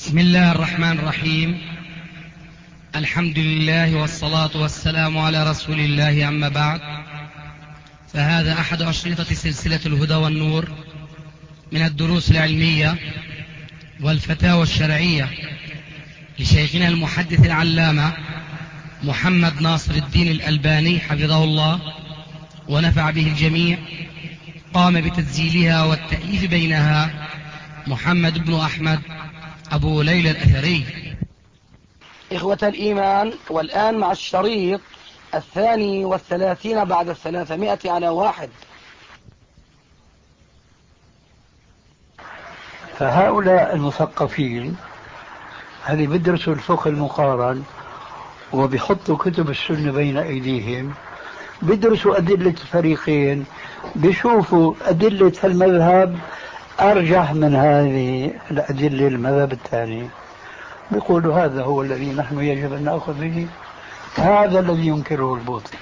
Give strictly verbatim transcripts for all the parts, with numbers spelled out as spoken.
بسم الله الرحمن الرحيم. الحمد لله والصلاة والسلام على رسول الله، أما بعد، فهذا أحد أشرطة سلسلة الهدى والنور من الدروس العلمية والفتاوى الشرعية لشيخنا المحدث العلامة محمد ناصر الدين الألباني حفظه الله ونفع به الجميع. قام بتسجيلها والتأليف بينها محمد بن أحمد أبو ليلى الأثري. إخوة الإيمان، والآن مع الشريط الثاني والثلاثين بعد الثلاثمائة على واحد. فهؤلاء المثقفين اللي بيدرسوا الفقه المقارن وبيحطوا كتب السنة بين أيديهم، بيدرسوا أدلة الفريقين، بيشوفوا أدلة المذهب أرجح من هذه الأدلة المذهب الثاني، بيقولوا هذا هو الذي نحن يجب أن نأخذ به. هذا الذي ينكره البوطي.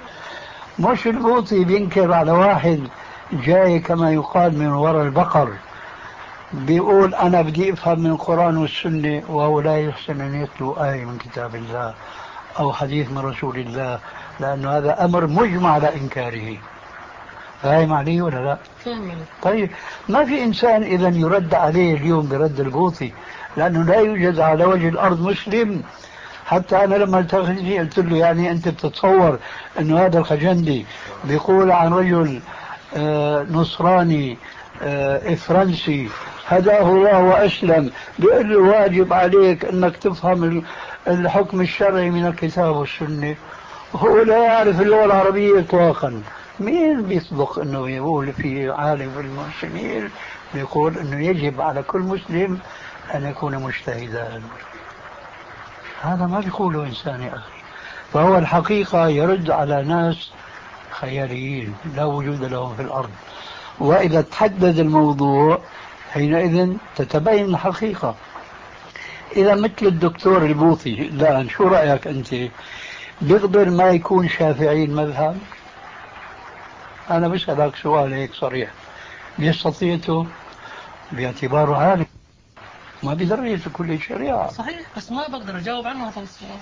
مش البوطي بينكر على واحد جاي كما يقال من وراء البقر بيقول أنا بدي أفهم من القرآن والسنة، وهو لا يحسن أن يتلو آية من كتاب الله أو حديث من رسول الله، لأنه هذا أمر مجمع على إنكاره. فاهم عليه ولا لا؟ طيب، ما في إنسان إذا يرد عليه اليوم برد البوطي، لأنه لا يوجد على وجه الأرض مسلم. حتى أنا لما التقيته قلت له يعني أنت بتتصور أنه هذا الخجندي بيقول عن رجل آه نصراني آه فرنسي هداه الله وأسلم، بيقول له واجب عليك أنك تفهم الحكم الشرعي من الكتاب والسنة، وهو لا يعرف اللغة العربية إطلاقا. مين بيصدق أنه يقول في عالم في المسلمين بيقول أنه يجب على كل مسلم أن يكون مجتهدا؟ هذا ما بيقوله إنسان يا أخي. فهو الحقيقة يرد على ناس خياليين لا وجود لهم في الأرض، وإذا تحدد الموضوع حينئذ تتبين الحقيقة. إذا مثل الدكتور البوطي الآن، شو رأيك أنت؟ بيقدر ما يكون شافعي المذهب؟ أنا بسألك سؤال هيك صريح، بيستطيعته باعتباره عالم، ما بيدرس كل الشريعة. صحيح، بس ما بقدر أجاوب عنه هذا السؤال.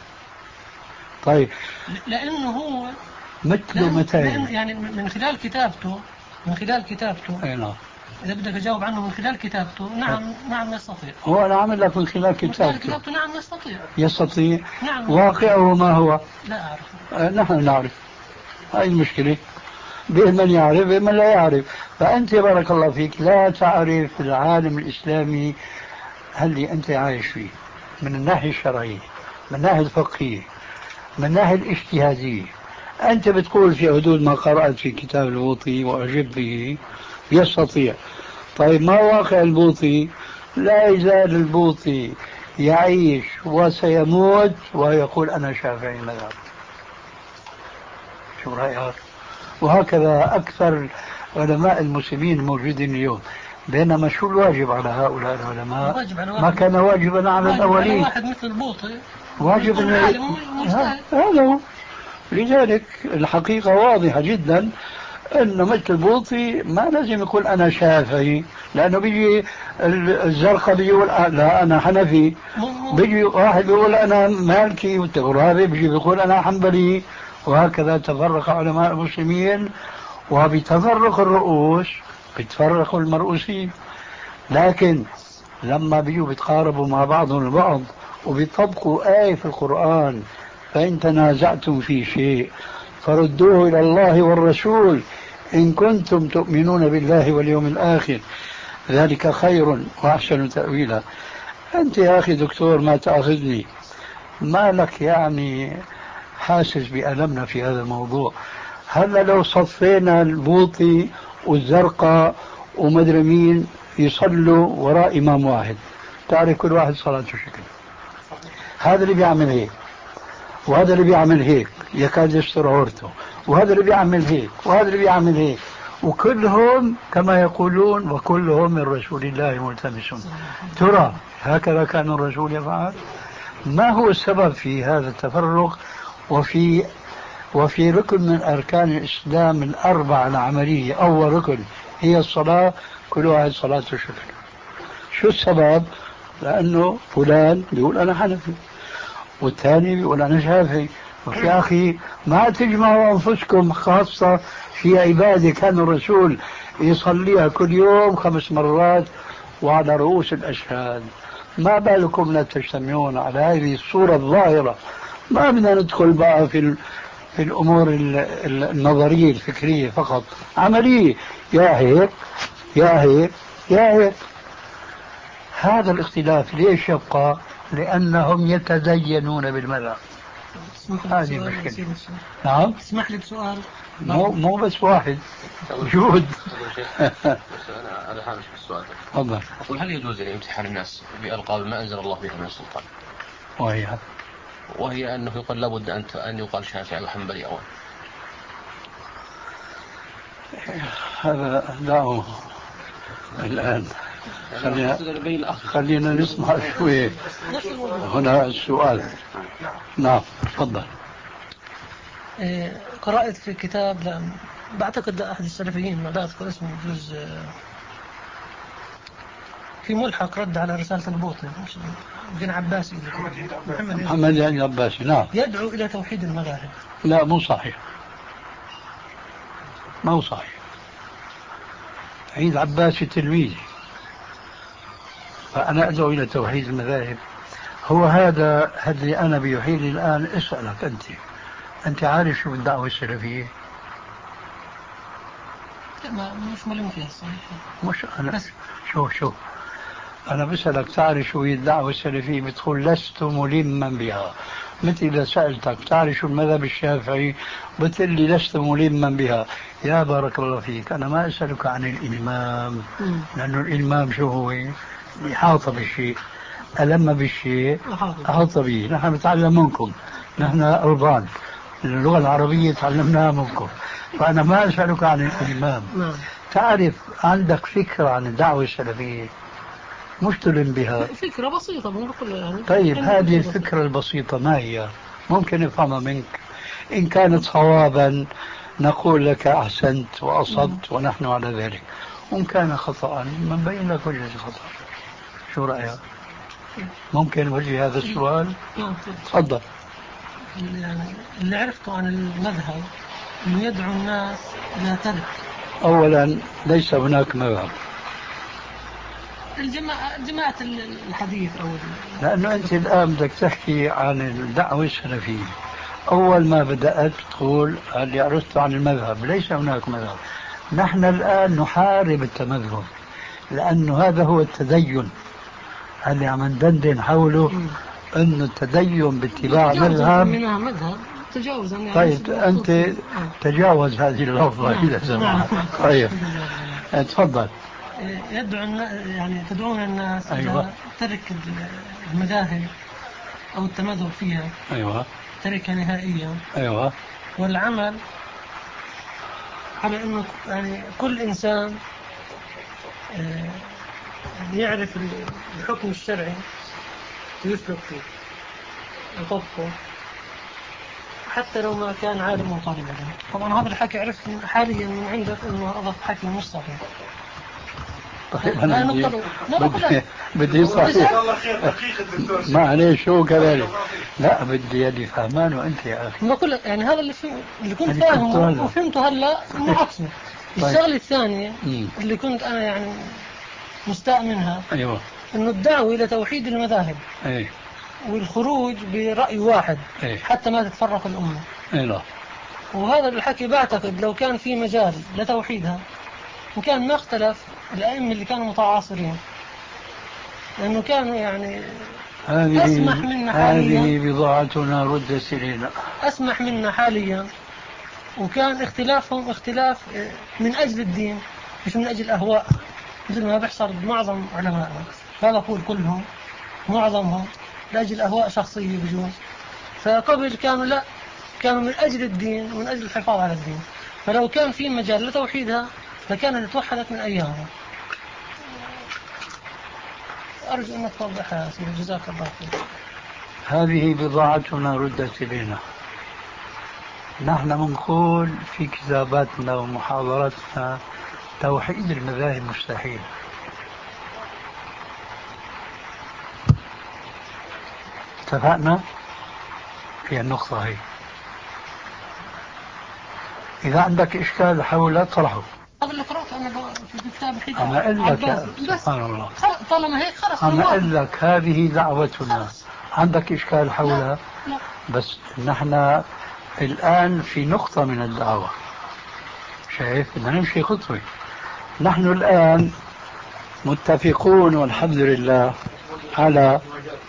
طيب، لأنه هو مثله متى يعني من خلال كتابته من خلال كتابته أي نعم. إذا بدك أجاوب عنه من خلال كتابته، نعم أه. نعم يستطيع. هو أنا عامل لك من خلال كتابته. من خلال كتابته نعم يستطيع. يستطيع. نعم. واقعه ما هو؟ لا أعرف. أه نحن نعرف. هاي المشكلة، بمن يعرف بمن لا يعرف. فأنت بارك الله فيك لا تعرف العالم الإسلامي اللي أنت عايش فيه من الناحية الشرعية، من الناحية الفقهية، من الناحية الاجتهادية. أنت بتقول في حدود ما قرأت في كتاب البوطي وأعجب به يستطيع. طيب، ما واقع البوطي؟ لا يزال البوطي يعيش وسيموت ويقول أنا شافعي المذهب. شو رأيك؟ وهكذا أكثر علماء المسلمين الموجودين اليوم. بينما شو الواجب على هؤلاء العلماء؟ ما كان واجبا على الأولين. واحد مثل البوطي واجب هذا هو. لذلك الحقيقة واضحة جدا أنه مثل البوطي ما لازم يقول أنا شافعي، لأنه بيجي الزرقاء بيقول لا أنا حنفي، بيجي واحد بيقول أنا مالكي، والتغرابي بيجي بيقول أنا حنبلي، وهكذا تفرق علماء المسلمين. وبتفرق الرؤوس بتفرق المرؤوسين. لكن لما بيجوا بيتقاربوا مع بعضهم البعض وبيطبقوا آية في القرآن، فإن تنازعتم في شيء فردوه إلى الله والرسول إن كنتم تؤمنون بالله واليوم الآخر ذلك خير وأحسن تأويلا. أنت يا أخي دكتور ما تأخذني، ما لك يعني حاسس بألمنا في هذا الموضوع. هلا لو صفينا البوطي والزرقاء ومدري مين يصلوا وراء إمام واحد، تعرف كل واحد صلاته شكل. هذا اللي بيعمل هيك وهذا اللي بيعمل هيك يكاد يستر عورته، وهذا اللي بيعمل هيك وهذا اللي بيعمل هيك، وكلهم كما يقولون وكلهم من رسول الله ملتمسون. ترى هكذا كان الرسول يفعل؟ ما هو السبب في هذا التفرق؟ وفي وفي ركن من أركان الإسلام الأربعة العملية، أول ركن هي الصلاة، كل واحد صلاته شكل. شو السبب؟ لأنه فلان بيقول أنا حنفي والثاني بيقول أنا شافعي. يا أخي ما تجمعوا أنفسكم، خاصة في عبادة كان الرسول يصليها كل يوم خمس مرات وعلى رؤوس الأشهاد، ما بالكم لا تجتمعون على هذه الصورة الظاهرة؟ ما بدنا ندخل بقى في في الأمور النظرية الفكرية فقط، عملية، يا هيك يا هيك يا هيك. هذا الاختلاف ليش يبقى؟ لأنهم يتدينون بالمذهب. هذه مشكلة. نعم. اسمح لي بسؤال. مو مو بس واحد موجود. أنا أنا هامش بالسؤال. تفضل. أقول هل يجوز امتحان الناس بألقاب ما أنزل الله بها من السلطان؟ وهي وهي أنه يقال لابد أن أن يقال شافعي وحنبلي أول. هذا دعوه الآن. خلينا خلينا نسمع شوي هنا السؤال. نعم تفضل. قرأت في كتاب، لا بعتقد أحد السلفيين ما أذكر اسمه، جزء في ملحق رد على رسالة البوطني بن عباسي، محمد محمد يعني عباسي. نعم. يدعو إلى توحيد المذاهب. لا مو صحيح، مو صحيح. عيد عباسي تلميذي، فأنا أدعو إلى توحيد المذاهب. هو هذا هذا أنا بيحيل الآن أسألك أنت، أنت عارف شو الدعوة السلفية؟ لا مش ملم فيها الصراحة. مش أنا بس. شوف شوف أنا بسألك تعرف شو هي الدعوة السلفية؟ بتقول لست ملما بها. مثل إذا سألتك تعرف شو المذهب الشافعي؟ بتقول لي لست ملما بها. يا بارك الله فيك، أنا ما أسألك عن الإلمام، لأنه الإلمام شو هو؟ إحاطة بالشيء، ألم بالشيء أحاط به. نحن نتعلم منكم، نحن أربان، اللغة العربية تعلمناها منكم، فأنا ما أسألك عن الإلمام. تعرف عندك فكرة عن الدعوة السلفية؟ مش تلم بها، فكرة بسيطة بنقول يعني. طيب هذه الفكرة البسيطة ما هي؟ ممكن نفهمها منك، إن كانت صوابا نقول لك أحسنت وأصبت ونحن على ذلك، وإن كان خطأ نبين لك وجه الخطأ. شو رأيك؟ ممكن وجه هذا السؤال؟ تفضل. يعني اللي عرفته عن المذهب انه يدعو الناس الى ترك. اولا ليس هناك مذهب. الجماعة جماعة الحديث او لانه انت الان بدك تحكي عن الدعوة السلفية، اول ما بدأت تقول اللي عرفته عن المذهب، ليس هناك مذهب. نحن الان نحارب التمذهب، لانه هذا هو التدين اللي عم ندندن حوله، انه التدين باتباع مذهب منها مذهب تجاوز يعني. طيب انت تجاوز هذه اللفظه اذا سمحت. طيب تفضل. يدعو يعني تدعون الناس أيوة. الى ترك المذاهب او التمذهب فيها. ايوه تركها نهائيا. ايوه. والعمل على انه يعني كل انسان يعرف الحكم الشرعي ويسلك فيه ويطبقه حتى لو ما كان عالم طالب علم. طبعا هذا الحكي عرفت حاليا من عندك انه اضف حكي مش صحيح. طيب انا بدي بدي صحيح معليش شو كذلك. لا بدي اللي فهمان وانت يا اخي. ما كل يعني هذا اللي فهم اللي كنت فاهمه وفهمته هلا انه عكسه. الشغله الثانيه اللي كنت انا يعني مستاء منها، ايوه، انه الدعوه الى توحيد المذاهب ايه والخروج برأي واحد ايه؟ حتى ما تتفرق الأمة. ايه لا. وهذا الحكي بعتقد لو كان في مجال لتوحيدها وكان ما اختلف الأئمة اللي كانوا متعاصرين، لأنه كانوا يعني أسمح منا حاليا. هذه بضاعتنا ردت إلينا. أسمح منا حاليا، وكان اختلافهم اختلاف من أجل الدين مش من أجل أهواء، مثل ما بيحصل بمعظم علمائنا. لا نقول كلهم، معظمهم لأجل أهواء شخصية بجوز. فقبل كانوا لا، كانوا من أجل الدين ومن أجل الحفاظ على الدين. فلو كان في مجال لتوحيدها لكانت توحدت من أيامها. أرجو أنك توضحها سيدي، جزاك الله خير. هذه بضاعتنا ردت إلينا. نحن نقول في كتاباتنا ومحاضراتنا توحيد المذاهب مستحيل. اتفقنا في النقطة هي. إذا عندك إشكال حول طرحه. هذا اللي قرأته أنا في كتاب الحجاب. أنا أقول لك سبحان الله. طالما هيك خلاص. أنا أقول لك هذه دعوتنا. عندك إشكال حولها؟ لا. بس نحن الآن في نقطة من الدعوة. شايف بدنا نمشي خطوة. نحن الآن متفقون والحمد لله على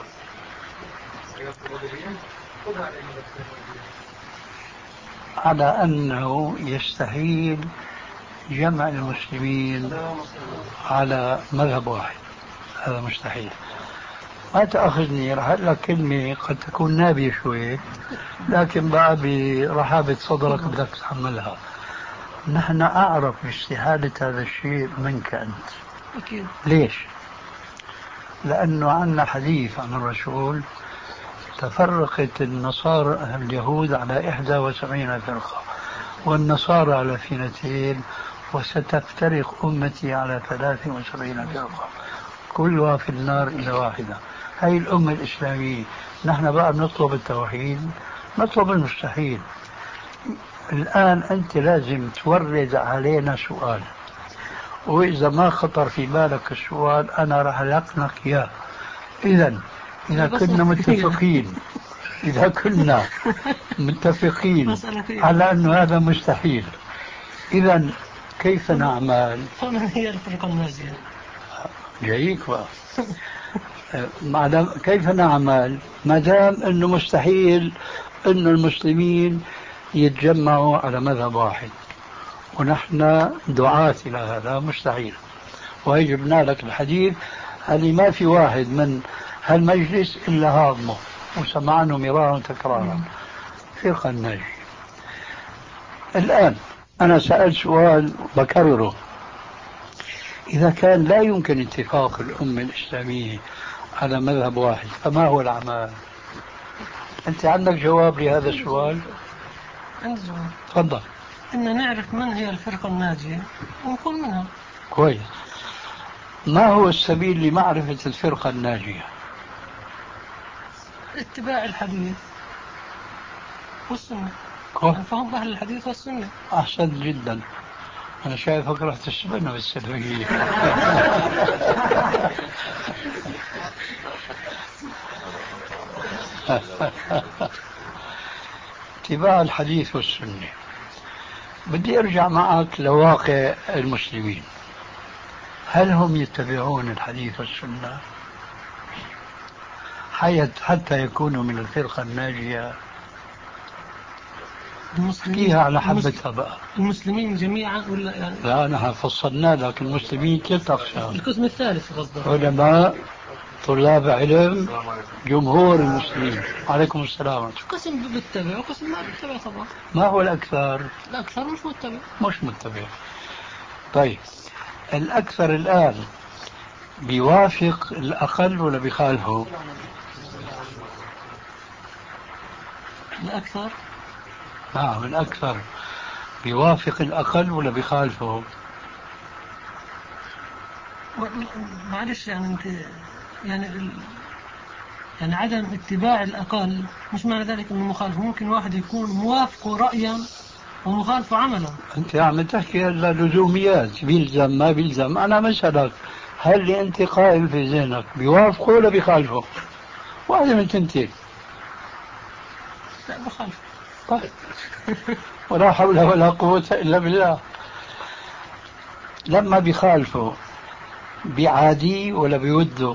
على أنه يستحيل جمع المسلمين على مذهب واحد. هذا مستحيل. ما تأخذني رح أقول لك كلمة قد تكون نابية شوي، لكن بقى برحابة صدرك بدك تحملها. نحن أعرف باستحالة هذا الشيء منك أنت. أكيد. ليش؟ لأنه عندنا حديث عن الرسول: تفرقت النصارى اليهود على إحدى وسبعين فرقة والنصارى على اثنتين وستفترق أمتي على ثلاث وسبعين فرقة كلها في النار إلا واحدة. هاي الأمة الإسلامية. نحن بقى بنطلب التوحيد، نطلب المستحيل. الآن أنت لازم تورد علينا سؤال، وإذا ما خطر في بالك السؤال أنا راح ألقنك إياه. إذن إذا كنا متفقين إذا كنا متفقين على أن هذا مستحيل، إذن كيف نعمل؟ فما هي الفرقة الناجية؟ جايك بقى. كيف نعمل ما دام أنه مستحيل أن المسلمين يتجمعوا على مذهب واحد، ونحن دعاة إلى هذا مستحيل. وهي جبنا لك الحديث اللي ما في واحد من هالمجلس إلا هاضمه وسمعناه مرارا تكرارا. فرقة الناجية. الآن أنا سألت سؤال بكرره: إذا كان لا يمكن اتفاق الأمة الإسلامية على مذهب واحد فما هو العمل؟ أنت عندك جواب لهذا السؤال؟ عندي جواب. تفضل. إن نعرف من هي الفرقة الناجية ونكون منها. كويس. ما هو السبيل لمعرفة الفرقة الناجية؟ اتباع الحديث والسنة. كويس. فهم أهل الحديث والسنة. أحسنت جدا. أنا شايفك راح تشبهنا بالسلفية. اتباع الحديث والسنة. بدي أرجع معك لواقع المسلمين. هل هم يتبعون الحديث والسنة حتى يكونوا من الفرقة الناجية؟ فيها على حبتها بقى. المسلمين جميعا ولا يعني؟ لا نحن فصلنا لك المسلمين ثلاث أقسام. القسم الثالث قصدك. علماء، طلاب علم، جمهور المسلمين. عليكم السلام. قسم بيتبع وقسم ما بيتبع طبعا. ما هو الأكثر؟ الأكثر مش متبع. مش متبع. طيب الأكثر الآن بيوافق الأقل ولا بيخالفه؟ الأكثر. نعم الأكثر بيوافق الأقل ولا بيخالفه؟ معلش يعني أنت يعني ال... يعني عدم اتباع الأقل مش معنى ذلك أنه مخالف. ممكن واحد يكون موافقه رأيا ومخالفه عملا. أنت عم تحكي هلا لزوميات، بيلزم ما بيلزم. أنا مسألك هل اللي أنت قائل في ذهنك بيوافقه ولا بيخالفه؟ واحدة من تنتين. لا بخالف. طيب ولا حول ولا قوة إلا بالله. لما بيخالفه بعادي ولا بيوده؟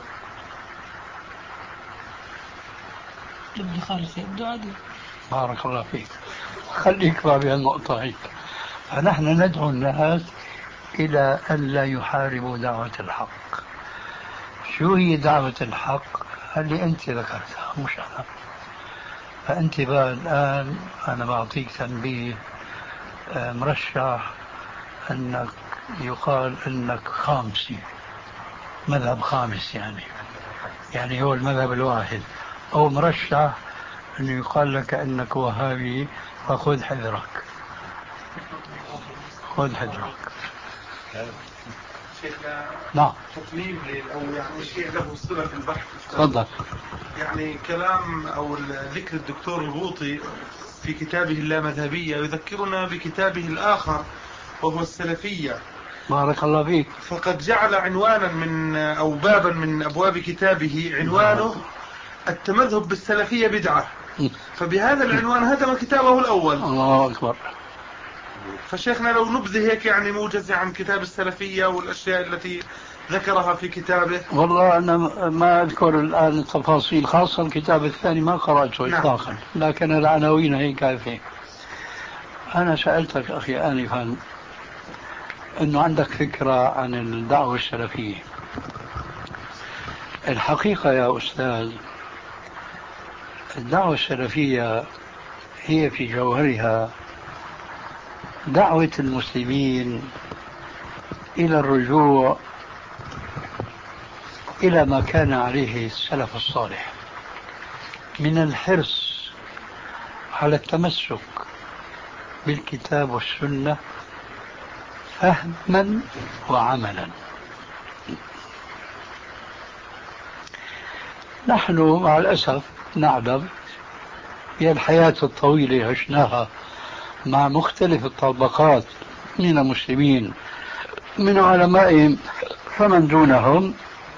بدي خالف يبدو عادي. بارك الله فيك. خليك بقى بهالنقطة هيك. فنحن ندعو الناس إلى أن لا يحاربوا دعوة الحق. شو هي دعوة الحق؟ اللي أنت ذكرتها مش أنا. فأنت بقى الآن أنا بعطيك تنبيه مرشح أنك يقال أنك خامسي، مذهب خامس يعني يعني هو المذهب الواحد، أو مرشح أنه يقال لك أنك وهابي، فخذ حذرك خذ حذرك. شيخنا نعم تقليب أو يعني شيء له صلة في البحث. تفضل. يعني كلام أو ذكر الدكتور البوطي في كتابه اللامذهبية يذكرنا بكتابه الآخر وهو السلفية. بارك الله فيك. فقد جعل عنوانا من أو بابا من أبواب كتابه عنوانه التمذهب بالسلفية بدعة، فبهذا العنوان هدم كتابه الأول. الله أكبر. فشيخنا لو نبذه هيك يعني موجز عن كتاب السلفية والأشياء التي ذكرها في كتابه. والله أنا ما أذكر الآن التفاصيل، خاصة الكتاب الثاني ما قرأته إطلاقا. نعم. لكن العناوين هي كافية. أنا سألتك أخي آنفا أنه عندك فكرة عن الدعوة السلفية. الحقيقة يا أستاذ الدعوة السلفية هي في جوهرها دعوة المسلمين إلى الرجوع إلى ما كان عليه السلف الصالح من الحرص على التمسك بالكتاب والسنة فهما وعملا. نحن مع الأسف نعلم هي الحياة الطويلة عشناها مع مختلف الطبقات من المسلمين من علمائهم فمن دونهم،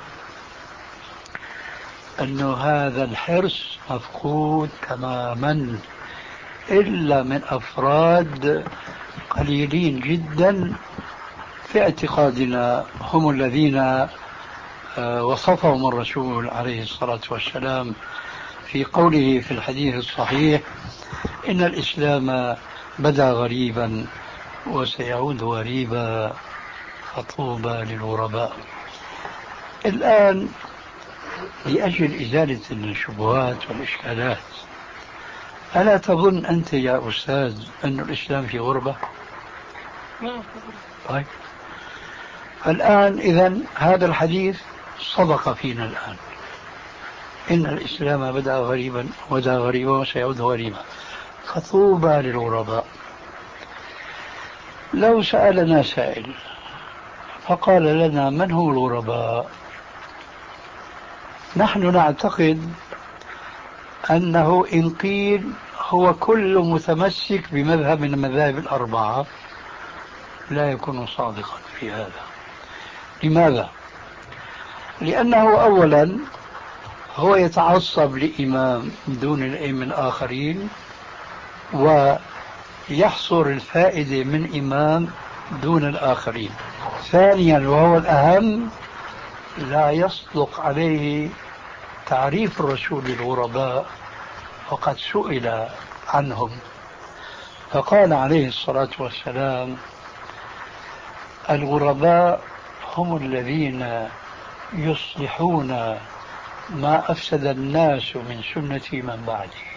أن هذا الحرص مفقود تماما إلا من أفراد قليلين جدا في اعتقادنا هم الذين وصفهم الرسول عليه الصلاة والسلام في قوله في الحديث الصحيح إن الإسلام بدأ غريبا وسيعود غريبا فطوبى للغرباء. الآن لأجل إزالة الشبهات والإشكالات، ألا تظن أنت يا أستاذ أن الإسلام في غربة؟ طيب الآن إذن هذا الحديث صدق فينا الآن، إن الإسلام بدأ غريبا ودا غريبا وسيعود غريبا فطوبى للغرباء. لو سألنا سائل فقال لنا من هم الغرباء، نحن نعتقد أنه إن قيل هو كل متمسك بمذهب من المذاهب الأربعة لا يكون صادقا في هذا. لماذا؟ لأنه أولا هو يتعصب لإمام دون الأئمة الآخرين ويحصر الفائدة من إمام دون الآخرين. ثانيا وهو الأهم لا يصدق عليه تعريف الرسول للغرباء، وقد سئل عنهم فقال عليه الصلاة والسلام الغرباء هم الذين يصلحون ما أفسد الناس من سنتي من بعدي.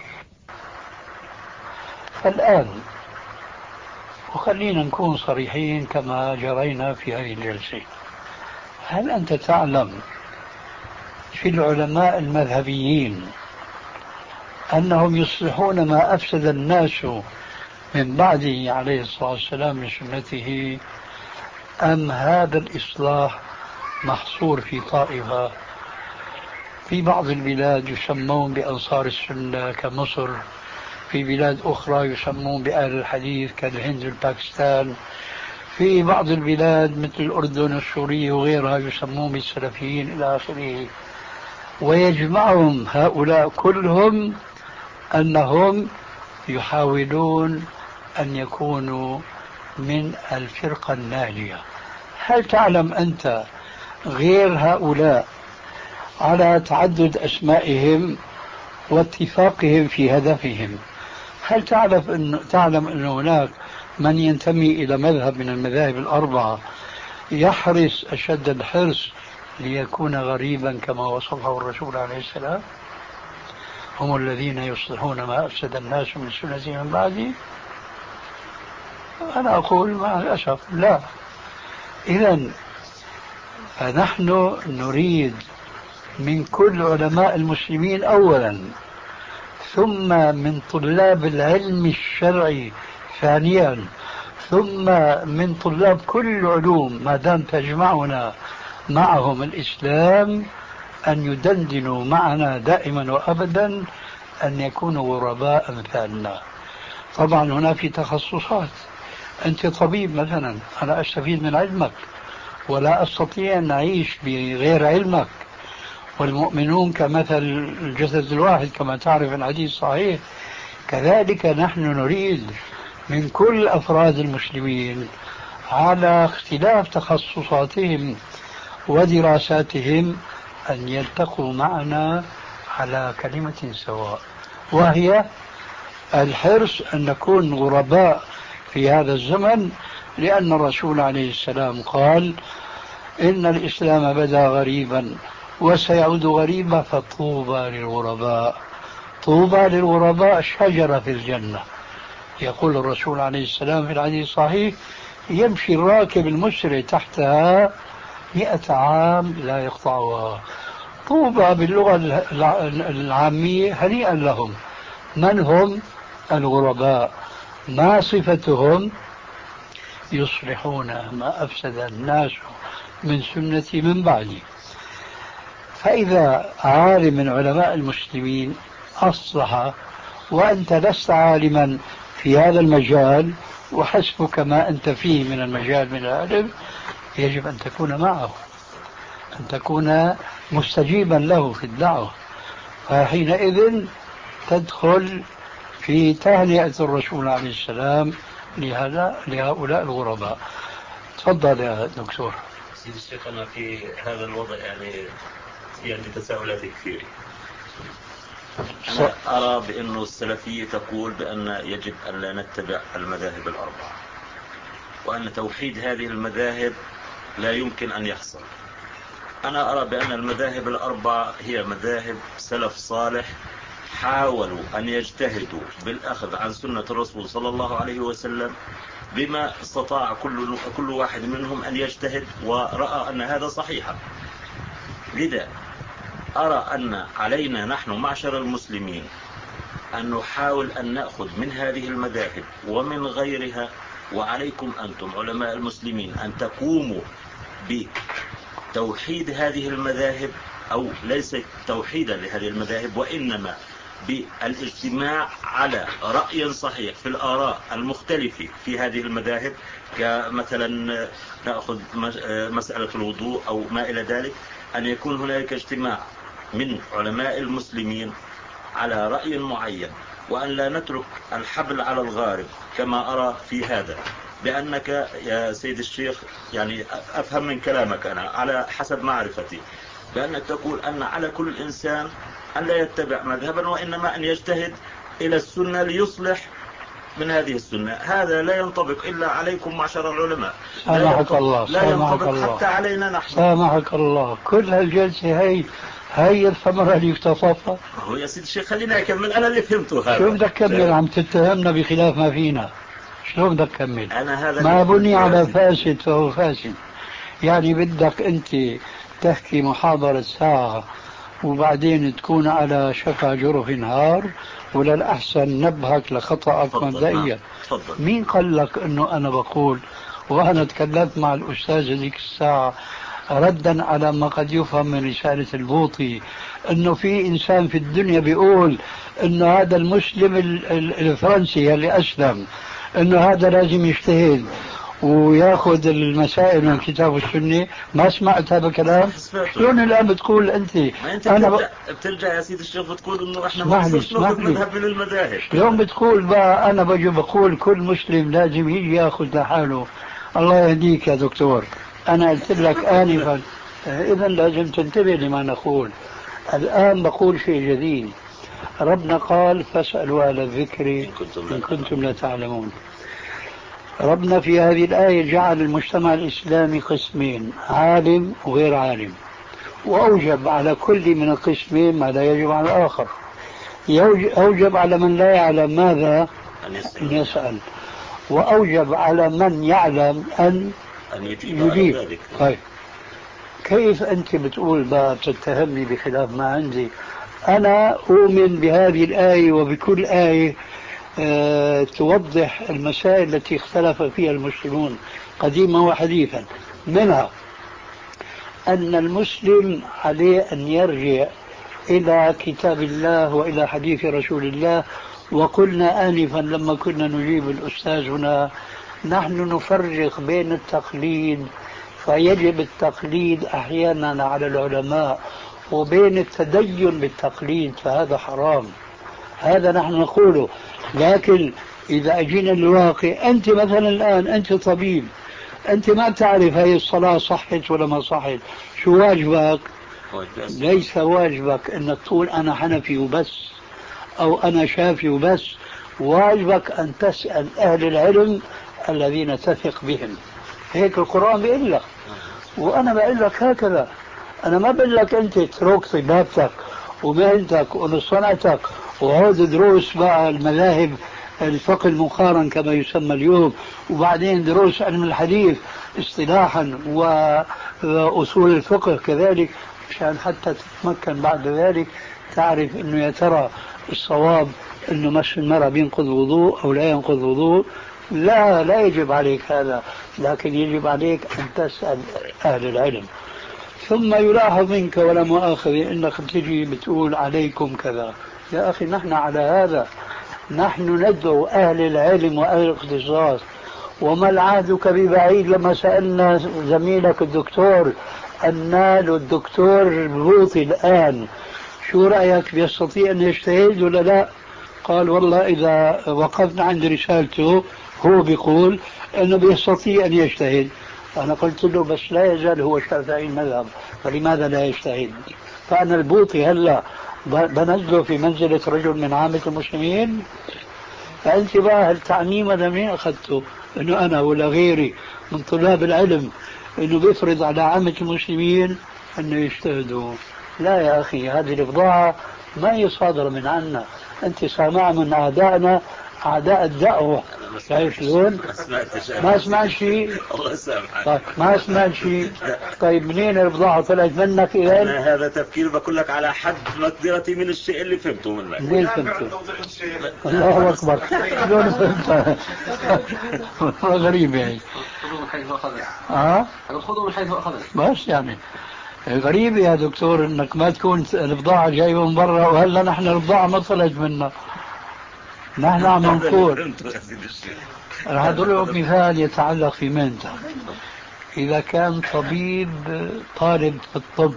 الآن وخلينا نكون صريحين كما جرينا في هذه الجلسة، هل أنت تعلم في العلماء المذهبيين أنهم يصلحون ما أفسد الناس من بعده عليه الصلاة والسلام من سنته، أم هذا الإصلاح محصور في طائفة؟ في بعض البلاد يسمون بأنصار السنة كمصر، في بلاد أخرى يسمون بأهل الحديث كالهند والباكستان، في بعض البلاد مثل الأردن والسورية وغيرها يسمون بالسلفيين إلى آخره. ويجمعهم هؤلاء كلهم أنهم يحاولون أن يكونوا من الفرقة الناجية. هل تعلم أنت غير هؤلاء على تعدد أسمائهم واتفاقهم في هدفهم؟ هل تعرف أن تعلم أن هناك من ينتمي إلى مذهب من المذاهب الأربعة يحرص أشد الحرص ليكون غريبا كما وصفه الرسول عليه السلام؟ هم الذين يصلحون ما أفسد الناس من سنة من بعدي. أنا أقول مع الأسف لا. إذن فنحن نريد من كل علماء المسلمين أولا، ثم من طلاب العلم الشرعي ثانيا، ثم من طلاب كل العلوم ما دام تجمعنا معهم الإسلام أن يدندنوا معنا دائما وأبدا، أن يكونوا غرباء أمثالنا. طبعا هنا في تخصصات، أنت طبيب مثلا، أنا أستفيد من علمك ولا أستطيع أن أعيش بغير علمك، والمؤمنون كمثل الجسد الواحد كما تعرف الحديث صحيح. كذلك نحن نريد من كل أفراد المسلمين على اختلاف تخصصاتهم ودراساتهم أن يلتقوا معنا على كلمة سواء، وهي الحرص أن نكون غرباء في هذا الزمن، لأن الرسول عليه السلام قال إن الإسلام بدأ غريبا وسيعود غريبا فطوبى للغرباء. طوبى للغرباء شجرة في الجنة، يقول الرسول عليه السلام في الحديث الصحيح يمشي الراكب المسرع تحتها مئة عام لا يقطعها. طوبى باللغة العامية هنيئا لهم. من هم الغرباء؟ ما صفتهم؟ يصلحون ما أفسد الناس من سنتي من بعدي. فإذا عالم من علماء المسلمين أصلح وأنت لست عالما في هذا المجال وحسبك ما أنت فيه من المجال من العلم، يجب أن تكون معه، أن تكون مستجيبا له في الدعوة، فحينئذ تدخل في تهنئة الرسول عليه السلام لهذا لهؤلاء الغرباء. تفضل يا دكتور. سيد الشيخ، أنا في هذا الوضع يعني يعني تساؤلات كثيرة. أنا أرى بأن السلفية تقول بأن يجب أن لا نتبع المذاهب الأربعة، وأن توحيد هذه المذاهب لا يمكن أن يحصل. أنا أرى بأن المذاهب الأربعة هي مذاهب سلف صالح حاولوا أن يجتهدوا بالأخذ عن سنة الرسول صلى الله عليه وسلم بما استطاع كل كل واحد منهم أن يجتهد، ورأى أن هذا صحيحا. لذا أرى أن علينا نحن معشر المسلمين أن نحاول أن نأخذ من هذه المذاهب ومن غيرها، وعليكم أنتم علماء المسلمين أن تقوموا بتوحيد هذه المذاهب، أو ليس توحيدا لهذه المذاهب وإنما بالاجتماع على رأي صحيح في الآراء المختلفة في هذه المذاهب، كمثلا نأخذ مسألة الوضوء أو ما إلى ذلك، أن يكون هناك اجتماع من علماء المسلمين على رأي معين، وأن لا نترك الحبل على الغارب كما أرى في هذا. بأنك يا سيد الشيخ يعني أفهم من كلامك أنا على حسب معرفتي بأنك تقول أن على كل إنسان أن لا يتبع مذهبا، وإنما أن يجتهد إلى السنة ليصلح من هذه السنة. هذا لا ينطبق إلا عليكم معشر العلماء، سامحك الله، لا سامحك ينطبق الله حتى علينا نحن. سامحك الله. كل هالجلسة هي هي الثمرة اللي اقتصفها. هو يا سيد الشيخ خلينا أكمل، أنا اللي فهمته هذا. شو بدك تكمل؟ عم تتهمنا بخلاف ما فينا، شلون بدك تكمل؟ أنا هذا ما بني على فاسد فهو فاسد. يعني بدك أنت تحكي محاضرة ساعة وبعدين تكون على شفا جرف نهار، ولا الأحسن نبهك لخطأك مبدئيا؟ مين قال لك أنه أنا بقول؟ وأنا تكلمت مع الأستاذ هذيك الساعة ردا على ما قد يفهم من رسالة البوطي، أنه في إنسان في الدنيا بيقول أنه هذا المسلم الفرنسي اللي أسلم أنه هذا لازم يجتهد وياخذ المسائل من كتاب السنة. ما سمعت هذا الكلام؟ شلون الآن بتقول أنت؟ ما أنت أنا بترجع, بترجع يا سيد الشيخ بتقول إنه إحنا ما نصيرش ناخذ مذهب من المذاهب. شلون بتقول بقى؟ أنا بجي بقول كل مسلم لازم يجي ياخذ لحاله. الله يهديك يا دكتور، أنا قلت لك آنفا إذا لازم تنتبه لما نقول. الآن بقول شيء جديد. ربنا قال فاسألوا أهل الذكر إن كنتم لا تعلمون. ربنا في هذه الآية جعل المجتمع الإسلامي قسمين، عالم وغير عالم، وأوجب على كل من القسمين ما لا يجب على الآخر. أوجب على من لا يعلم ماذا؟ أن يسأل، وأوجب على من يعلم أن يجيب. طيب كيف أنت بتقول بقى تتهمني بخلاف ما عندي؟ أنا أؤمن بهذه الآية وبكل آية آه، توضح المسائل التي اختلف فيها المسلمون قديما وحديثا. منها أن المسلم عليه أن يرجع إلى كتاب الله وإلى حديث رسول الله. وقلنا آنفا لما كنا نجيب الأستاذ هنا نحن نفرق بين التقليد، فيجب التقليد أحيانا على العلماء، وبين التدين بالتقليد، فهذا حرام. هذا نحن نقوله. لكن إذا أجينا للواقع، أنت مثلا الآن أنت طبيب، أنت ما تعرف هذه الصلاة صحت ولا ما صحت، شو واجبك؟ ليس واجبك أن تقول أنا حنفي وبس أو أنا شافي وبس، واجبك أن تسأل أهل العلم الذين تثق بهم. هيك القرآن بيقول لك، وأنا بقول لك هكذا. أنا ما بقول لك أنت تترك طبابتك ومهنتك وصنعتك وعود دروس بقى المذاهب الفقه المقارن كما يسمى اليوم، وبعدين دروس علم الحديث اصطلاحا وأصول الفقه كذلك، مشان حتى تتمكن بعد ذلك تعرف أنه يا ترى الصواب أنه مس المرأة بينقض وضوء أو لا ينقض وضوء. لا لا يجب عليك هذا، لكن يجب عليك أن تسأل أهل العلم. ثم يلاحظ منك ولا مؤاخذة أنك تجي بتقول عليكم كذا. يا أخي نحن على هذا، نحن ندعو أهل العلم وأهل الاختصاص. وما العهدك ببعيد لما سألنا زميلك الدكتور النال والدكتور البوطي الآن شو رأيك، بيستطيع أن يجتهد ولا لا؟ قال والله إذا وقفنا عند رسالته هو بيقول أنه بيستطيع أن يجتهد. أنا قلت له بس لا يزال هو شافعي المذهب، فلماذا لا يجتهد؟ فأنا البوطي هلا بنزله في منزلة رجل من عامة المسلمين؟ فأنت بقى التعميم هذا مين أخذته؟ أنه أنا ولا غيري من طلاب العلم أنه بيفرض على عامة المسلمين أنه يجتهدوا. لا يا أخي، هذه البضاعة ما هي صادرة من عنا، أنت سامع من أعدائنا أعداء الدعوة. شايف شلون؟ ما سمعت شيء. الله يسامحك. طيب ما سمعت شيء. طيب منين البضاعة طلعت منك إذا؟ أنا هذا تفكير بقول لك على حد مقدرتي من الشيء اللي فهمته منك. منين فهمته؟ الله أكبر. شلون فهمت؟ غريب يعني. خذوا من حيث أخذت. ها؟ خذوا من حيث أخذت. بس يعني غريب يا دكتور انك ما تكون البضاعة جايبة من برا، وهلا نحن البضاعة ما طلعت منا، نحن عم نقول. راح اضرب لك مثال يتعلق في مهنته. اذا كان طبيب طالب في الطب،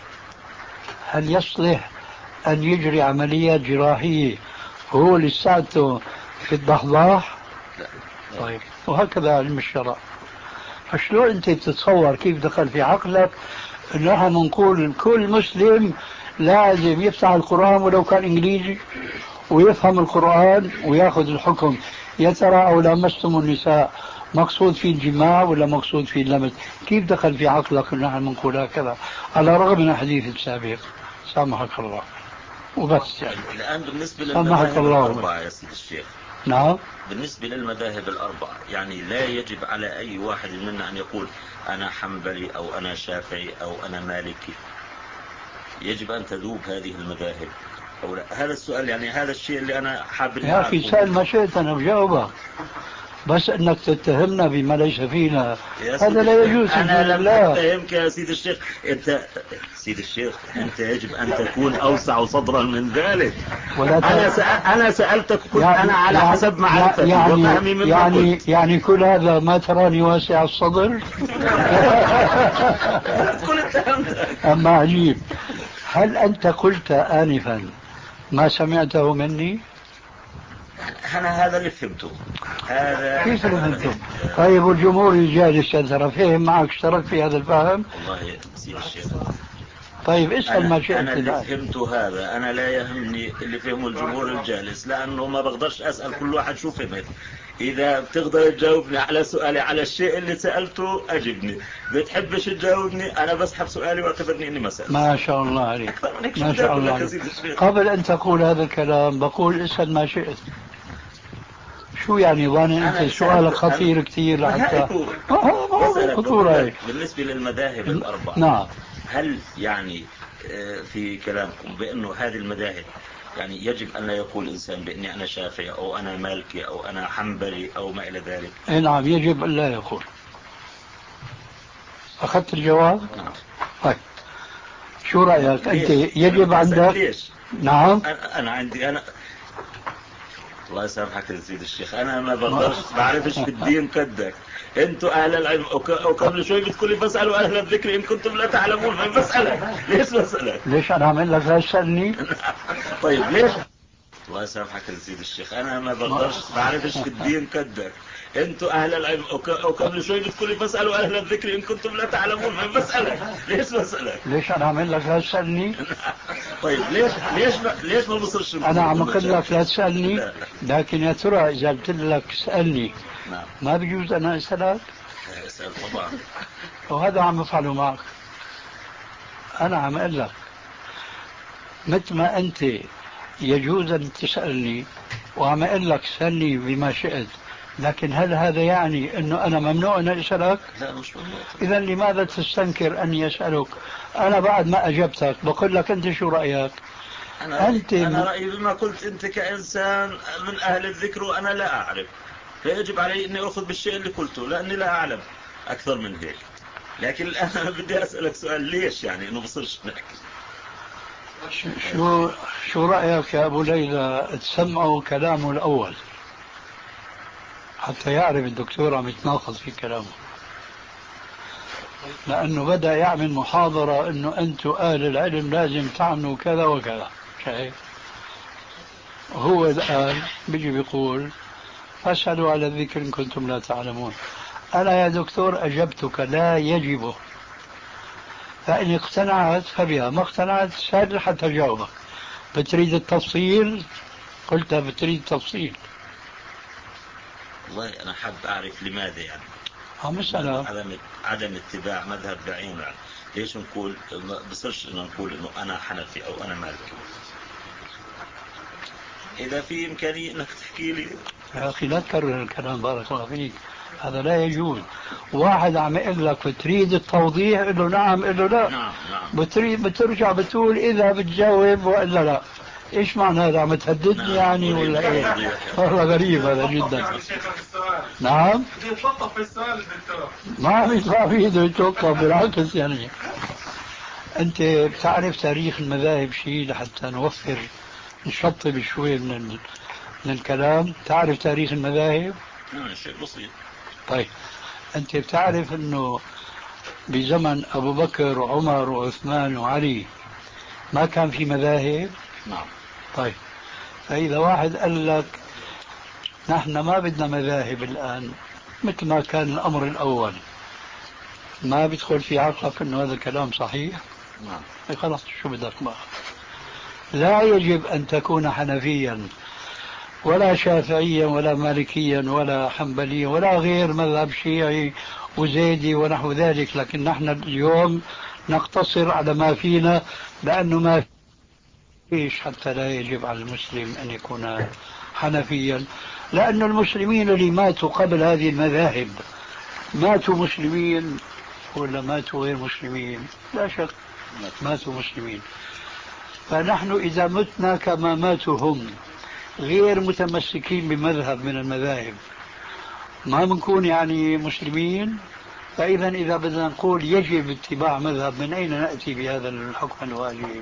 هل يصلح ان يجري عمليات جراحية وهو لساته في الضحضاح؟ طيب وهكذا علم الشرع. فشلون انت تتصور كيف دخل في عقلك نحن نقول كل مسلم لازم يفتح القرآن ولو كان إنجليزي ويفهم القرآن ويأخذ الحكم؟ يا ترى أو لامستم النساء مقصود في الجماع ولا مقصود في اللمس؟ كيف دخل في عقلك نحن نقول هكذا على الرغم من الحديث السابق؟ سامحك الله. وبس يعني. الآن بالنسبة للمذاهب الأربعة يا سيد الشيخ. نعم. بالنسبة للمذاهب الأربعة يعني لا يجب على أي واحد منا أن يقول أنا حنبلي أو أنا شافعي أو أنا مالكي. يجب أن تذوب هذه المذاهب أو لا؟ هذا السؤال يعني، هذا الشيء اللي أنا حابب يا أخي سأل ما شئت أنا بجاوبك، بس انك تتهمنا بما ليس فينا هذا لا يجوز. انا لم اتهمك يا سيد الشيخ. انت سيد الشيخ انت يجب ان تكون اوسع صدرا من ذلك. انا سأل... انا سالتك قلت يعني انا على يعني حسب معرفتي يعني وفهمي مما يعني قلت. يعني كل هذا ما تراني واسع الصدر. تكون اتهمت. اما عجيب، هل انت قلت انفا ما سمعته مني؟ أنا هذا اللي فهمته. هذا كيف اللي فهمته؟ طيب والجمهور الجالس ترى فهم معك، اشترك في هذا الفهم؟ والله سيد الشيخ. طيب اسأل ما شئت. أنا اللي فهمته هذا، أنا لا يهمني اللي فهمه الجمهور الجالس، لأنه ما بقدرش أسأل كل واحد شو فهمت. إذا بتقدر تجاوبني على سؤالي على الشيء اللي سألته أجبني، بتحبش تجاوبني أنا بسحب سؤالي واعتبرني إني ما سألت. ما شاء الله عليك. ما شاء الله عليك. قبل أن تقول هذا الكلام بقول اسأل ما شئت. شو يعني وانا انت سؤالك خطير كثير لحتى خطورة. بالنسبة للمذاهب الأربعة نعم، هل يعني في كلامكم بأنه هذه المذاهب يعني يجب أن لا يقول إنسان بإني أنا شافعي أو أنا مالكي أو أنا حنبلي أو ما إلى ذلك. اي نعم، يجب أن لا يقول. أخذت الجواب؟ نعم. طيب شو رأيك أنت؟ ليش؟ يجب عندك. ليش؟ نعم. أنا, أنا عندي أنا الله يسامحك يا سيد الشيخ، أنا ما بقدرش بعرفش في الدين كدك. أنتوا أهل العلم، وقبل شوي بتقولي فاسألوا أهل الذكر إن كنتم لا تعلمون. ما بسألك ليش بسألك؟ ليش أنا أعمل لك لا تسألني؟ طيب ليش؟ الله يسامحك يا سيد الشيخ، أنا ما بقدرش بعرفش في الدين كدك. أنتوا أهل العلم، وقبل شوي بتقولي فاسألوا أهل الذكر إن كنتم لا تعلمون. ما بسألك ليش بسألك؟ ليش أنا أعمل لك لا تسألني؟ طيب ليش ليش ما ليش ما بصيرش؟ أنا عم أقول لك لا تسألني، لا. لكن يا ترى إذا قلت لك اسألني نعم. ما بيجوز أنا أسألك؟ اسأل طبعا. وهذا عم أفعله معك. أنا عم أقول لك مثل ما أنت يجوز أن تسألني وعم أقول لك سألني بما شئت، لكن هل هذا يعني أنه أنا ممنوع أن أسألك؟ لا مش ممنوع. إذا لماذا تستنكر أني أسألك؟ أنا بعد ما أجبتك بقول لك أنت شو رأيك؟ أنا, أنت أنا رأيي بما قلت أنت كإنسان من أهل الذكر وأنا لا أعرف، فيجب علي أني أخذ بالشيء اللي قلته لأني لا أعلم أكثر من هيك. لكن الآن أنا بدي أسألك سؤال، ليش يعني إنه بصيرش نحكي؟ شو شو رأيك يا أبو ليلى تسمعوا كلامه الأول حتى يعرف الدكتور عم يتناقض في كلامه، لأنه بدأ يعمل محاضرة أنه أنتم أهل العلم لازم تعملوا كذا وكذا. شايف؟ هو الآن بيجي بيقول فاسألوا على الذكر إن كنتم لا تعلمون. أنا يا دكتور أجبتك لا يجب، فإن اقتنعت فبها، ما اقتنعت سهل حتى جاوبك. بتريد التفصيل؟ قلت بتريد التفصيل. والله أنا حاب أعرف لماذا يعني مسألة عدم عدم اتباع مذهب بعينه. يعني ليش نقول ما بصيرش إنه نقول إنه أنا حنفي أو أنا مالكي؟ إذا في إمكانية إنك تحكي لي. يا أخي لا تكرر الكلام بارك الله فيك، هذا لا يجوز. واحد عم يقول لك بتريد التوضيح، قل له نعم، قل له لا. نعم نعم. بتريد بترجع بتقول إذا بتجاوب وإلا لا. إيش معنى هذا؟ عم تهددني نعم. يعني ولا إيه؟ والله غريب هذا جدا. نعم. يتلطف في السؤال الدكتور. ما عم يطلع في ايده يتوقف، بالعكس يعني. أنت بتعرف تاريخ المذاهب شيء لحتى نوفر نشطب شوي من ال... من الكلام؟ تعرف تاريخ المذاهب؟ نعم شيء بسيط. طيب أنت بتعرف أنه بزمن أبو بكر وعمر وعثمان وعلي ما كان في مذاهب؟ نعم. طيب فإذا واحد قال لك نحن ما بدنا مذاهب الآن مثل ما كان الأمر الأول، ما بيدخل في عقلك أنه هذا الكلام صحيح؟ نعم. خلاص شو بدك بقى؟ لا يجب أن تكون حنفيا ولا شافعيا ولا مالكيا ولا حنبليا ولا غير مذهب شيعي وزيدي ونحو ذلك، لكن نحن اليوم نقتصر على ما فينا، لأنه ما فيش حتى لا يجب على المسلم أن يكون حنفيا، لأن المسلمين اللي ماتوا قبل هذه المذاهب ماتوا مسلمين ولا ماتوا غير مسلمين؟ لا شك ماتوا مسلمين. فنحن إذا متنا كما ماتوا هم غير متمسكين بمذهب من المذاهب ما بنكون يعني مسلمين. فإذا إذا بدنا نقول يجب اتباع مذهب، من أين نأتي بهذا الحكم الواجب؟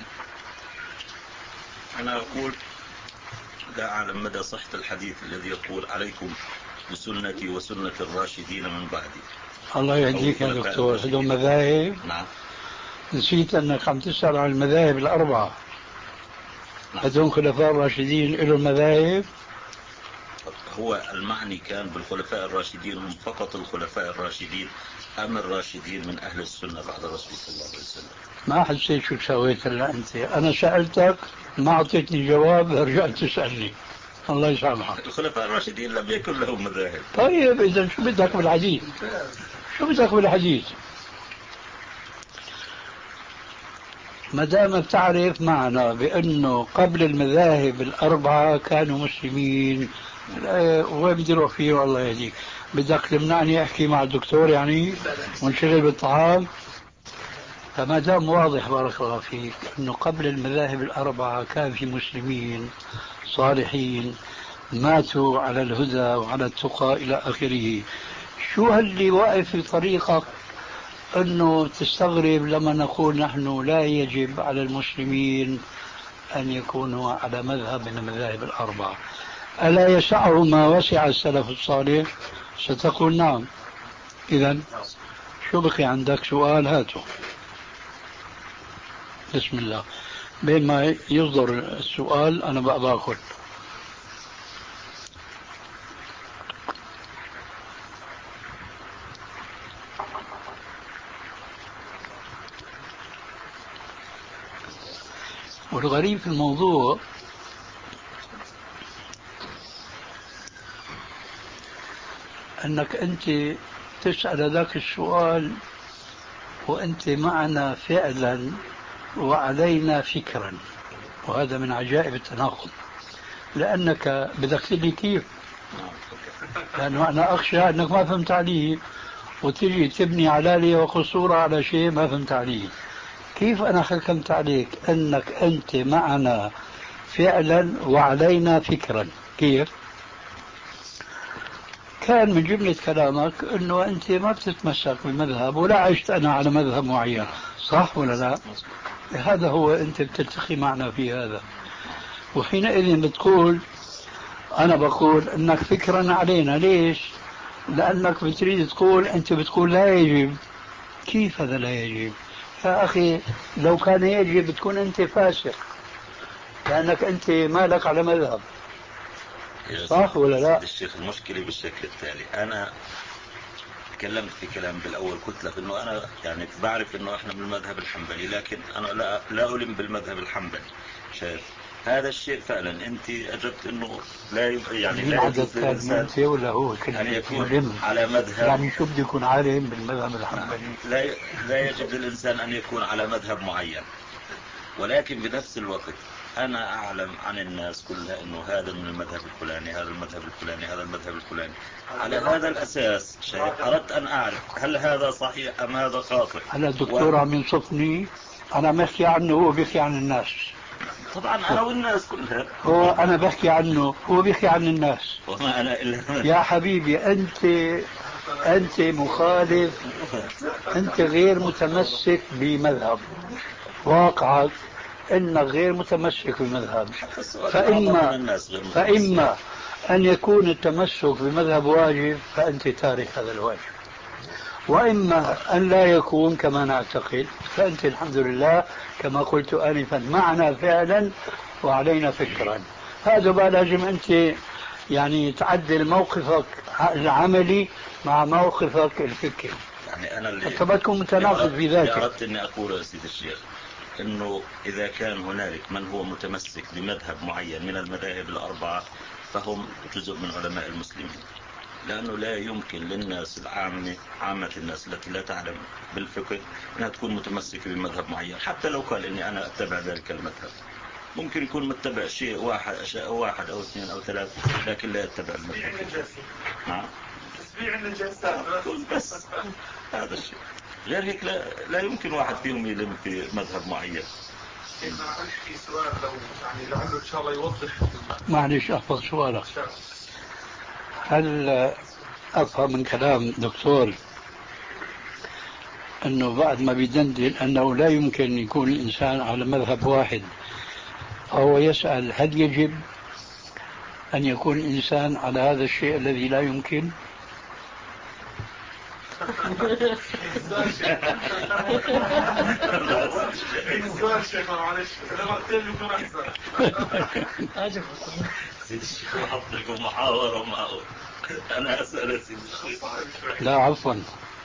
أنا أقول لا أعلم مدى صحة الحديث الذي يقول عليكم بسنتي وسنة الراشدين من بعدي. الله يهديك يا دكتور، هذول مذاهب؟ نعم. نسيت أنك عم تسأل عن المذاهب الأربعة. نعم. هذول خلفاء الراشدين لهم مذاهب؟ هو المعني كان بالخلفاء الراشدين هم فقط الخلفاء الراشدين أم الراشدين من أهل السنة بعد الرسول صلى الله عليه وسلم؟ ما حسيت شو سويت هلا أنت. أنا سألتك ما أعطيتني جواب، رجعت تسألني. الله يسامحك. الخلفاء الراشدين لم يكن لهم مذاهب. طيب إذا شو بدك بالحديث؟ شو بدك بالحديث؟ ما دام بتعرف معنا بأنه قبل المذاهب الأربعة كانوا مسلمين، وين بدي اروح فيه والله يهديك؟ بدك تمنعني احكي مع الدكتور يعني ونشغل بالطعام؟ فما دام واضح بارك الله فيك أنه قبل المذاهب الأربعة كان في مسلمين صالحين ماتوا على الهدى وعلى التقى إلى آخره، شو هاللي واقف في طريقك أنه تستغرب لما نقول نحن لا يجب على المسلمين أن يكونوا على مذهب من المذاهب الأربعة؟ ألا يسعه ما وسع السلف الصالح؟ ستقول نعم. إذا شو بقي عندك سؤال؟ هاته. بسم الله. بين ما يصدر السؤال أنا بقى باخذ. والغريب في الموضوع أنك أنت تسأل ذاك السؤال وأنت معنا فعلا وعلينا فكرا، وهذا من عجائب التناقض. لأنك بدك تقول لي كيف، لأنه أنا أخشى أنك ما فهمت علي وتجي تبني علالي وقصورة على شيء ما فهمت عليه. كيف أنا حكمت عليك أنك أنت معنا فعلا وعلينا فكرا؟ كيف؟ كان من جملة كلامك أنه أنت ما بتتمسك بالمذهب ولا عشت أنا على مذهب معين، صح ولا لا؟ هذا هو أنت بتلتقي معنا في هذا، وحينئذ بتقول أنا بقول أنك فكرا علينا. ليش؟ لأنك بتريد تقول أنت بتقول لا يجب. كيف هذا لا يجب؟ يا أخي لو كان يجب بتكون أنت فاسق، لأنك أنت مالك على مذهب، صح ولا لا؟ الشيخ المشكلة بالشكل التالي، أنا تكلمت في كلام بالأول قلت لك أنه أنا يعني بعرف أنه إحنا من المذهب الحنبلي، لكن أنا لا, لا ألم بالمذهب الحنبلي. شايف هذا الشيء فعلا أنت أجبت أنه لا يب... يعني لا يجوز للإنسان ولا هو أن يكون على مذهب، يعني شو بده يكون عالم بالمذهب الحنبلي؟ لا ي... لا يجب للإنسان أن يكون على مذهب معين، ولكن بنفس الوقت أنا أعلم عن الناس كلها أنه هذا من المذهب الفلاني، هذا المذهب الفلاني، هذا المذهب الفلاني. على هذا الأساس شايف أردت أن أعرف هل هذا صحيح أم هذا خاطئ. هلا الدكتور و... عم ينصفني، أنا بحكي عنه هو بيحكي عن الناس. طبعا أنا والناس كلها. هو أنا بحكي عنه هو بيحكي عن الناس. وما أنا إلا يا حبيبي أنت أنت مخالف، أنت غير متمسك بمذهب، واقعك انك غير متمسك بمذهب. فإما, فإما أن يكون التمسك بمذهب واجب فأنت تارك هذا الواجب، وإما أن لا يكون كما نعتقد فأنت الحمد لله كما قلت آنفا معنا فعلا وعلينا فكرا. هذا بقى لازم أنت يعني تعدل موقفك العملي مع موقفك الفكري، يعني أنا اللي أنت بتكون متناقض في ذاتك. أردت أني أقول يا سيد الشيخ أنه إذا كان هنالك من هو متمسك بمذهب معين من المذاهب الأربعة فهم جزء من علماء المسلمين، لأنه لا يمكن للناس العامة عامة الناس التي لا تعلم بالفقه أنها تكون متمسكة بمذهب معين. حتى لو قال إني أنا أتبع ذلك المذهب، ممكن يكون متبع شيء واحد أشياء واحد أو اثنين أو ثلاث، لكن لا يتبع المذهب. نعم تسبيع النجاسات بس هذا الشيء، غير هيك لا, لا يمكن واحد فيهم يلم في مذهب معين. معلش في سؤال لو يعني لعله إن شاء الله يوضح. معلش أحفظ سؤالك. هل أفهم من كلام دكتور أنه بعد ما بيدندن أنه لا يمكن يكون الإنسان على مذهب واحد، فهو يسأل هل يجب أن يكون الإنسان على هذا الشيء الذي لا يمكن؟ السؤال شيخ معلش أنا بقتل لكم أحسن. عجب سيد الشيخ حط لكم محاورة معه، أنا أسأل سيد الشيخ. لا عفوا،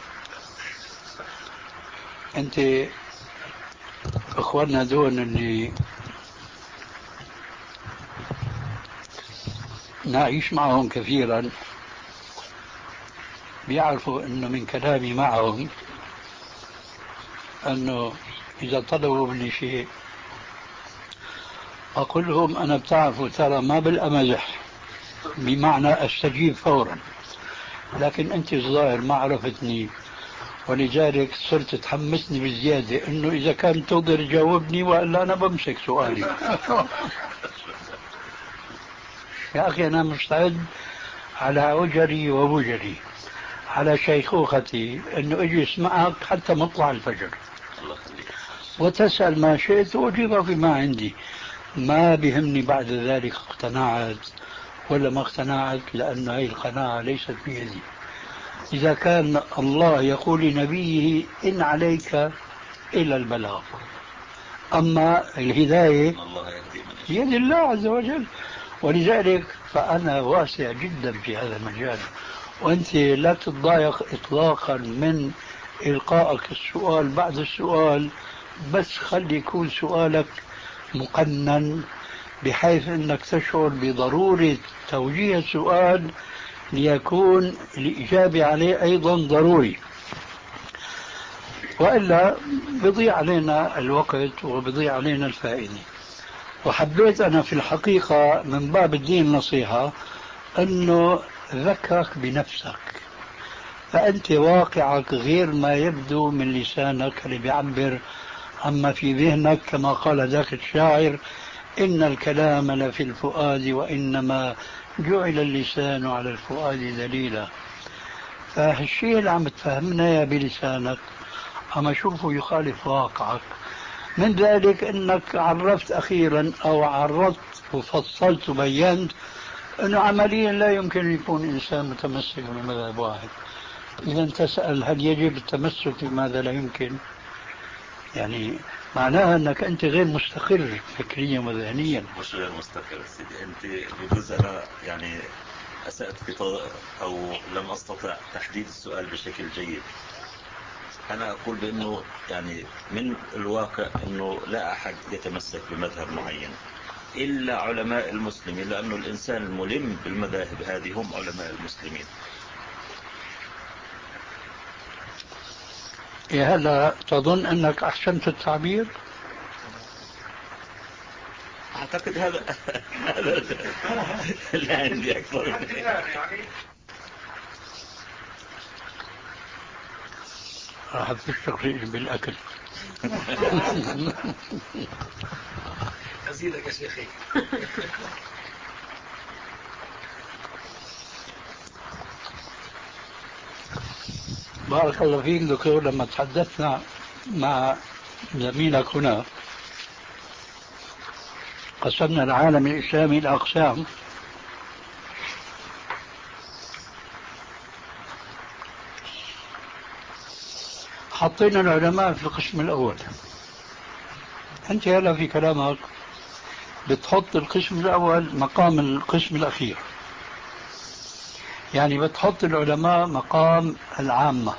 أنت أخواننا دون اللي نعيش معهم كثيرا بيعرفوا أنه من كلامي معهم أنه إذا طلبوا مني شيء أقول لهم أنا بتعرفوا ترى ما بالأمزح بمعنى أستجيب فورا، لكن أنت الظاهر ما عرفتني ولذلك صرت تحمسني بزيادة إنه إذا كان تقدر تجاوبني وإلا أنا بمسك سؤالي. يا أخي أنا مستعد على وجري ووجري على شيخوختي إنه أجلس معك حتى مطلع الفجر وتسأل ما شئت وأجيبك بما عندي. ما بهمني بعد ذلك اقتنعت ولا ما اقتنعت، لأن هذه القناعة ليست بيدي. إذا كان الله يقول لنبيه إن عليك إلا البلاغ، أما الهداية بيد الله عز وجل. ولذلك فأنا واسع جدا في هذا المجال، وأنت لا تتضايق إطلاقا من إلقائك السؤال بعد السؤال، بس خلي يكون سؤالك مقنن بحيث أنك تشعر بضرورة توجيه السؤال ليكون الإجابة عليه أيضا ضروري، وإلا بضيع علينا الوقت وبضيع علينا الفائدة. وحبيت أنا في الحقيقة من باب الدين النصيحة أنه ذكرك بنفسك، فأنت واقعك غير ما يبدو من لسانك اللي بيعبر عما في ذهنك، كما قال ذاك الشاعر إن الكلام لفي الفؤاد وإنما جعل اللسان على الفؤاد دليلا. فهالشيء اللي عم تفهمنا يا بلسانك عم أشوفه يخالف واقعك. من ذلك أنك عرفت أخيرا أو عرضت وفصلت وبينت أنه عمليا لا يمكن أن يكون إنسان متمسك بمذهب واحد. إذا تسأل هل يجب التمسك بماذا لا يمكن؟ يعني معناها أنك أنت غير مستقر فكريا وذهنيا. مش غير مستقر سيدي، أنت بجزء أنا يعني أسأت في طو... أو لم أستطع تحديد السؤال بشكل جيد. أنا أقول بأنه يعني من الواقع أنه لا أحد يتمسك بمذهب معين إلا علماء المسلمين، لأنه الإنسان الملم بالمذاهب هذه هم علماء المسلمين. يا هلا تظن أنك أحسنت التعبير؟ أعتقد هذا هذا لا عندي أكثر من راح تشتغل بالأكل. أزيدك يا شيخي. بارك الله فيك دكتور. لما تحدثنا مع زميلك هنا قسمنا العالم الإسلامي إلى أقسام، حطينا العلماء في القسم الأول. أنت هلا في كلامك بتحط القسم الأول مقام القسم الأخير، يعني بتحط العلماء مقام العامة.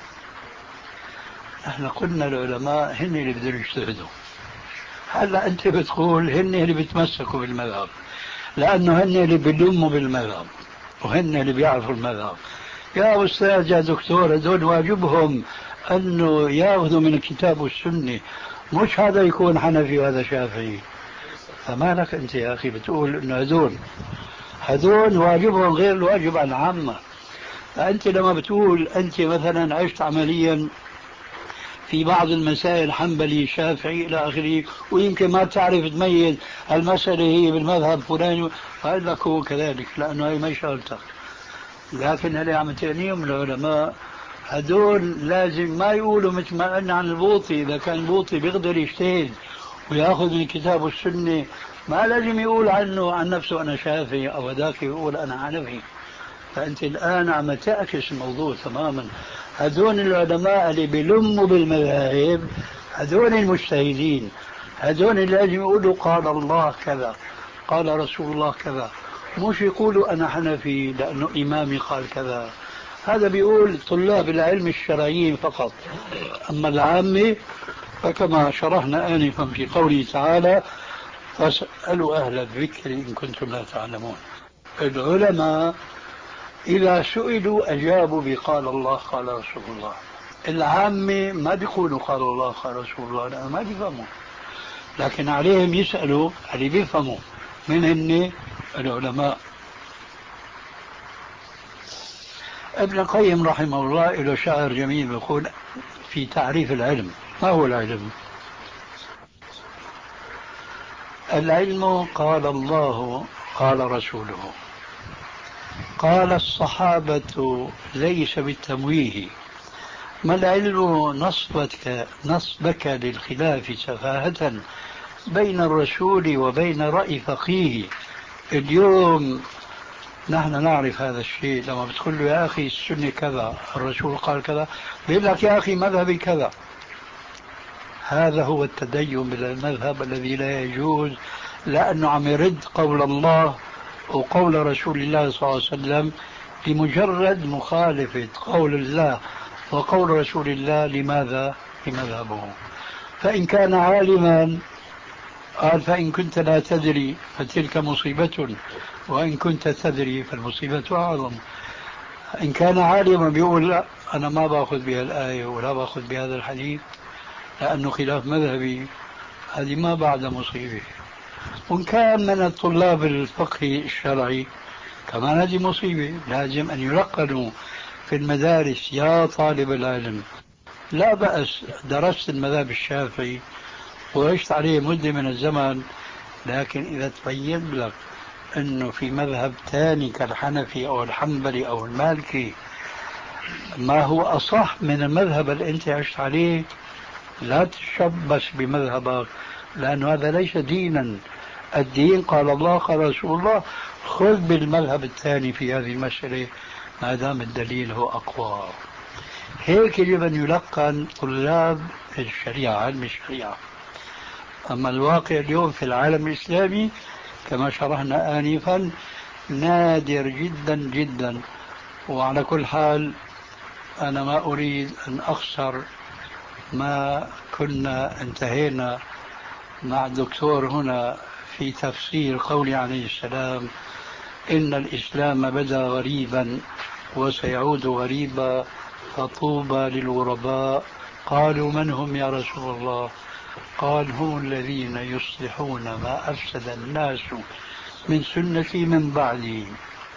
احنا قلنا العلماء هن اللي بدهم يجتهدوا. هلا أنت بتقول هن اللي بيتمسكوا بالمذهب، لأنه هن اللي بيلموا بالمذهب وهن اللي بيعرفوا المذهب. يا أستاذ يا دكتور، هذول واجبهم أنه يأخذوا من الكتاب والسنة، مش هذا يكون حنفي وهذا شافعي. فما لك أنت يا أخي بتقول أنه هذول هذول واجبهم غير الواجب عن العامة. فأنت لما بتقول أنت مثلا عشت عمليا في بعض المسائل حنبلي شافعي إلى آخره، ويمكن ما تعرف تميز المسألة هي بالمذهب فلاني، فقال لك هو كذلك لأنه هي ما شغلتك. لكن اللي عم تعنيهم العلماء هدول لازم ما يقولوا مثل ما قلنا عن البوطي. إذا كان البوطي بيقدر يجتهد ويأخذ من الكتاب والسنة، ما لازم يقول عنه عن نفسه أنا شافعي أو ذاك يقول أنا حنفي. فأنت الآن عم تعكس الموضوع تماما. هذول العلماء اللي بيلموا بالمذاهب هذول المجتهدين، هذول اللي لازم يقولوا قال الله كذا قال رسول الله كذا، مش يقولوا أنا حنفي لأنه إمامي قال كذا. هذا بيقول طلاب العلم الشرعيين فقط. أما العامة فكما شرحنا آنفا في قوله تعالى فاسألوا أهل الذكر إن كنتم لا تعلمون. العلماء إذا سئلوا أجابوا بقال الله قال رسول الله. العامة ما بيقولوا قال الله قال رسول الله، لا ما بيفهموا، لكن عليهم يسألوا اللي بيفهموا من هن العلماء. ابن القيم رحمه الله له شعر جميل يقول في تعريف العلم: ما هو العلم؟ العلم قال الله قال رسوله قال الصحابة ليس بالتمويه. ما العلم؟ نصبك, نصبك للخلاف سفاهة بين الرسول وبين رأي فقيه. اليوم نحن نعرف هذا الشيء، لما بتقول له يا أخي السنة كذا الرسول قال كذا، بيقول لك يا أخي مذهبي كذا. هذا هو التدين بالمذهب الذي لا يجوز، لأنه عم يرد قول الله وقول رسول الله صلى الله عليه وسلم بمجرد مخالفة قول الله وقول رسول الله. لماذا؟ لمذهبه. فإن كان عالما قال: فإن كنت لا تدري فتلك مصيبة، وإن كنت تدري فالمصيبة أعظم. إن كان عالما بيقول: لا أنا ما باخذ بها الآية ولا باخذ بهذا الحديث لأنه خلاف مذهبي، هذه ما بعد مصيبة. وإن كان من الطلاب الفقه الشرعي كمان هذه مصيبة. لازم أن يلقنوا في المدارس: يا طالب العلم، لا بأس درست المذهب الشافعي وعشت عليه مدة من الزمن، لكن إذا تبين لك أنه في مذهب ثاني كالحنفي أو الحنبلي أو المالكي ما هو أصح من المذهب اللي أنت عشت عليه، لا تشبث بمذهبك، لأن هذا ليس دينا. الدين قال الله قال رسول الله، خذ بالمذهب الثاني في هذه المسألة ما دام الدليل هو أقوى. هيك يجب أن يلقن طلاب الشريعة، علم الشريعة. أما الواقع اليوم في العالم الإسلامي كما شرحنا آنفا نادر جدا جدا. وعلى كل حال أنا ما أريد أن أخسر ما كنا انتهينا مع الدكتور هنا في تفسير قول عليه السلام: إن الإسلام بدأ غريبا وسيعود غريبا فطوبى للغرباء. قالوا: من هم يا رسول الله؟ قال: هم الذين يصلحون ما أفسد الناس من سنتي من بعدي.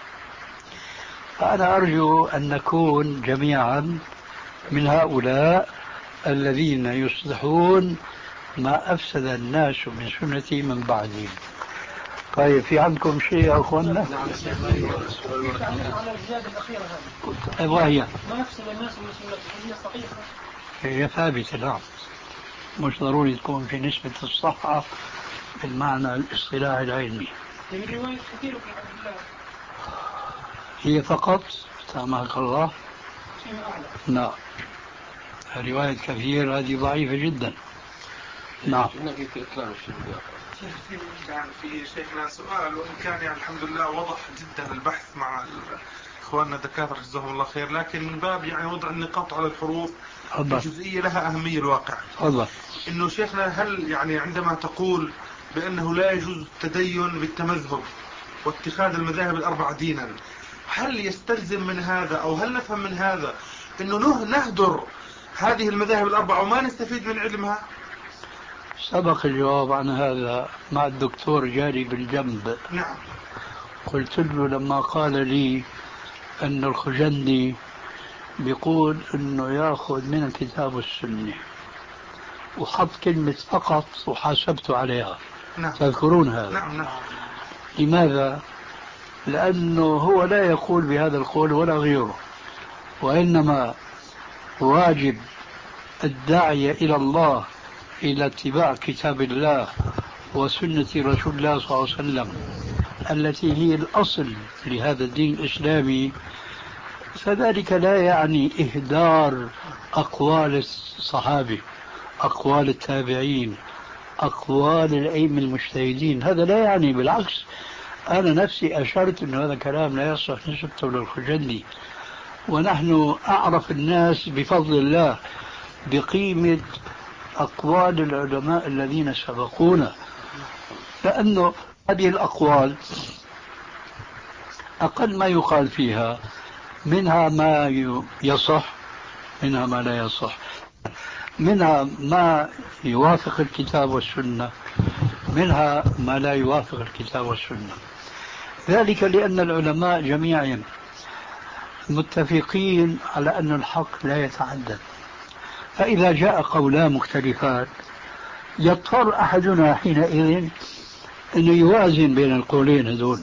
فأنا أرجو أن نكون جميعا من هؤلاء الذين يصلحون ما أفسد الناس من سنتي من بعدي. طيب، في عندكم شيء يا أخوانا؟ على الزيادة الأخيرة هذه وهي ما أفسد الناس من سنتي هي صحيحة، هي ثابتة. نعم، مش ضروري تكون في نسبة الصحة بالمعنى الاصطلاحي العلمي. هي رواية كثيرة في عبد الله، هي فقط سامحك الله. شيء أعلى. لا، رواية كثير هذه ضعيفة جدا. نعم. كان في شيخنا سؤال، وإن كان يعني الحمد لله وضح جدا البحث مع إخواننا الدكاترة جزاهم الله خير، لكن من باب يعني وضع النقاط على الحروف في جزئية لها أهمية الواقع. الله. إنه شيخنا هل يعني عندما تقول بأنه لا يجوز التدين بالتمذهب واتخاذ المذاهب الأربعة دينا، هل يستلزم من هذا أو هل نفهم من هذا إنه نهدر هذه المذاهب الأربعة وما نستفيد من علمها؟ سبق الجواب عن هذا مع الدكتور جاري بالجنب. نعم. قلت له لما قال لي أن الخجندي بيقول أنه يأخذ من الكتاب والسنة وحط كلمة فقط وحاسبته عليها. نعم. تذكرون هذا؟ نعم نعم. لماذا؟ لأنه هو لا يقول بهذا القول ولا غيره، وإنما واجب الداعية إلى الله إلى اتباع كتاب الله وسنة رسول الله صلى الله عليه وسلم التي هي الأصل لهذا الدين الإسلامي. فذلك لا يعني إهدار أقوال الصحابة، أقوال التابعين، أقوال الأئمة المجتهدين. هذا لا يعني، بالعكس أنا نفسي أشرت أن هذا كلام لا يصح نسبته للخجندي، ونحن أعرف الناس بفضل الله بقيمة أقوال العلماء الذين سبقونا، لأنه هذه الأقوال أقل ما يقال فيها منها ما يصح، منها ما لا يصح، منها ما يوافق الكتاب والسنة، منها ما لا يوافق الكتاب والسنة. ذلك لأن العلماء جميعا متفقين على أن الحق لا يتعدد، فإذا جاء قولان مختلفان يضطر أحدنا حينئذ أنه يوازن بين القولين هذول.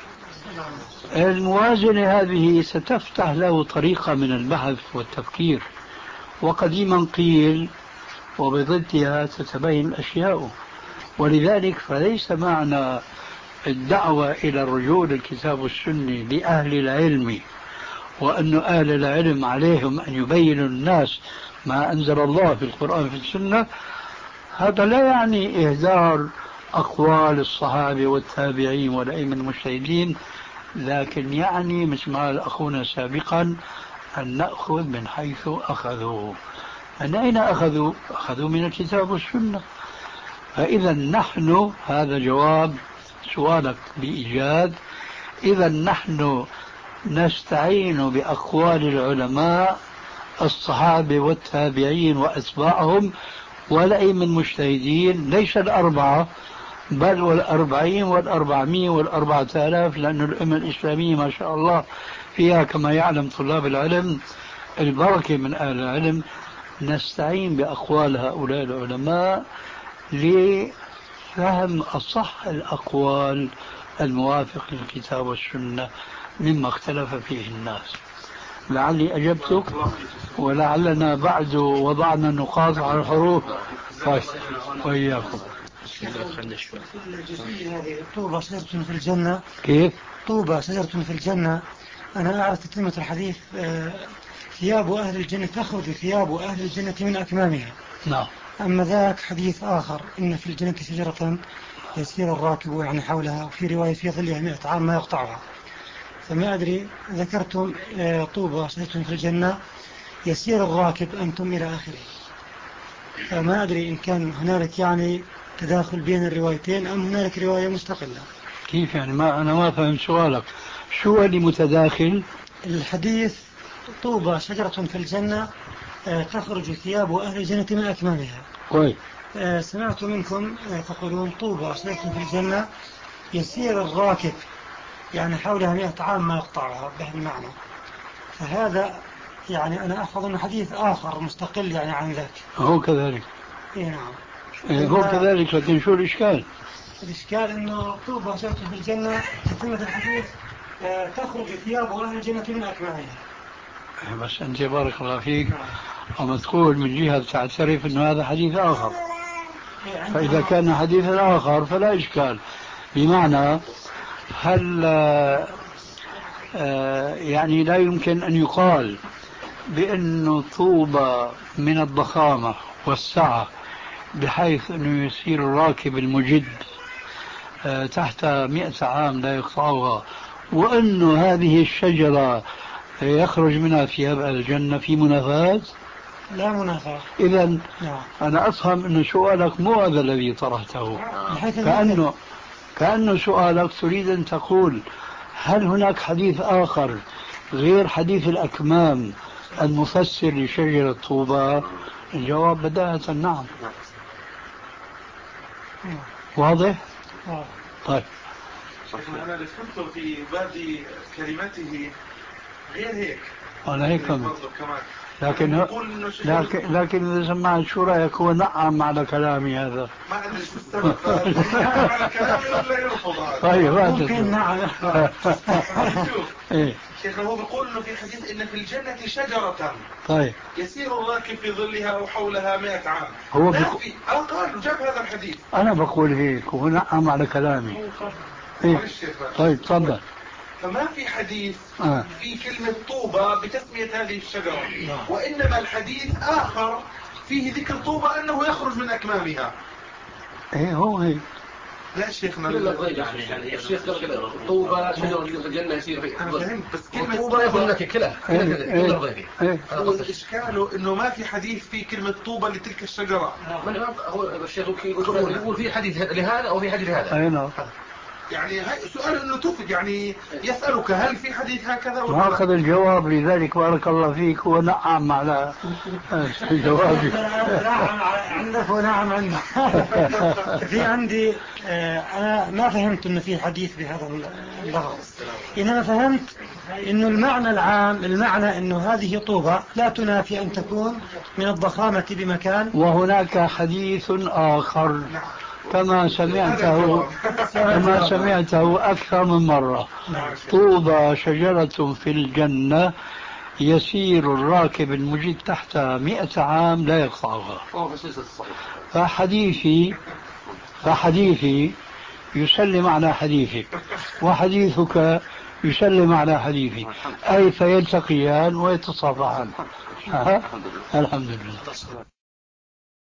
الموازنة هذه ستفتح له طريقة من البحث والتفكير، وقديما قيل وبضدها تتبين الأشياء. ولذلك فليس معنى الدعوة إلى الرجوع للكتاب والسنة لأهل العلم وأن أهل العلم عليهم أن يبينوا الناس ما أنزل الله في القرآن في السنة، هذا لا يعني إهدار أقوال الصحابة والتابعين والأئمة المجتهدين، لكن يعني مثل ما قال أخونا سابقا أن نأخذ من حيث أخذوا. من أين أخذوا؟ أخذوا من الكتاب والسنة. فإذا نحن، هذا جواب سؤالك بإيجاد، إذا نحن نستعين بأقوال العلماء الصحابة والتابعين وأتباعهم والأئمة المجتهدين، ليس الأربعة بل والأربعين والأربعمية والأربعة آلاف، لأن الأمة الإسلامية ما شاء الله فيها كما يعلم طلاب العلم البركة من أهل العلم. نستعين بأقوال هؤلاء العلماء لفهم أصح الأقوال الموافق للكتاب والسنة مما اختلف فيه الناس. لعلي أجبتك، ولعلنا بعد وضعنا النقاط على الحروف. وإياكم. طوبى شجرة في الجنة. كيف؟ طوبى شجرة في الجنة. أنا أعرف تتمة الحديث، ثياب أهل الجنة تخرج ثياب أهل الجنة من أكمامها. نعم. أما ذاك حديث آخر إن في الجنة شجرة يسير الراكب يعني حولها، وفي رواية في ظلها مئة عام ما يقطعها. فما أدري ذكرتم طوبى شجرة في الجنة يسير الراكب أنتم إلى آخره، فما أدري إن كان هنالك يعني تداخل بين الروايتين أم هنالك رواية مستقلة. كيف يعني؟ ما أنا ما فهم سؤالك. شو اللي متداخل؟ الحديث طوبى شجرة في الجنة تخرج ثياب أهل الجنة من أكمامها. كويس. سمعت منكم تقولون طوبى شجرة في الجنة يسير الراكب يعني حولها مئة عام ما يقطعها، بهذا المعنى. فهذا يعني أنا أحفظ أنه حديث آخر مستقل يعني عن ذاك. هو كذلك. إيه نعم. إيه هو كذلك، لكن شو الإشكال؟ الإشكال أنه طوبى شجرة في الجنة تتمة الحديث تخرج ثياب أهل الجنة من أكمامها. بس أنت بارك الله فيك أما تقول من جهة تعترف أنه هذا حديث آخر، فإذا كان حديثا آخر فلا إشكال. بمعنى هل يعني لا يمكن أن يقال بأنه طوبى من الضخامة والسعة بحيث أنه يسير الراكب المجد تحت مئة عام لا يقطعها، وأنه هذه الشجرة يخرج منها ثياب أهل الجنة؟ في منافاة؟ لا منافاة. إذن أنا أفهم أن سؤالك مو هذا الذي طرحته، كأنه كأنه سؤالك تريد أن تقول هل هناك حديث آخر غير حديث الأكمام المفسر لشجرة طوبى؟ الجواب بداهة نعم. واضح؟ طيب. أنا اللي فهمته في بادي كلماته غير هيك. أنا هيك كمان. لكن لكن لكن إذا سمعت شو رأيك؟ هو نعم على كلامي هذا. ما أدري شو السبب على كلامي ولا يرفض هذا. طيب ممكن نعم. إيه. شيخنا هو بيقول إنه في حديث إن في الجنة شجرة. طيب. يسير الراكب في ظلها أو حولها مئة عام. هو بق... أو قال جاب هذا الحديث. أنا بقول هيك وهو نعم على كلامي. إيه. طيب تفضل. فما في حديث آه. في كلمة طوبى بتسمية هذه الشجرة، وإنما الحديث آخر فيه ذكر طوبى أنه يخرج من أكمامها. إيه هو هيك. لا شيخنا يعني يعني الشيخ قال طوبى شجرة في الجنة يصير فيه. أنا فهمت بس كلمة طوبى يقول لك كلها كلها ضيفي. هو إشكاله إنه ما في حديث في كلمة طوبى لتلك الشجرة. هو الشيخ يقول في حديث لهذا أو في حديث لهذا. أي نعم. يعني سؤال انه تفد يعني يسألك هل في حديث هكذا ولا ما أخذ الجواب، لذلك بارك الله فيك هو نعم على جوابي. نعم عندك ونعم عندك. في عندي أنا ما فهمت إنه في حديث بهذا اللفظ، إنما فهمت إنه المعنى العام، المعنى إنه هذه طوبة لا تنافي أن تكون من الضخامة بمكان. وهناك حديث آخر كما سمعته كما سمعته أكثر من مرة: طوبى شجرة في الجنة يسير الراكب المجيد تحتها مئة عام لا يقطعها. فحديثي فحديثي يسلم على حديثك، وحديثك يسلم على حديثي، أي فيلتقيان ويتصافحان. الحمد لله.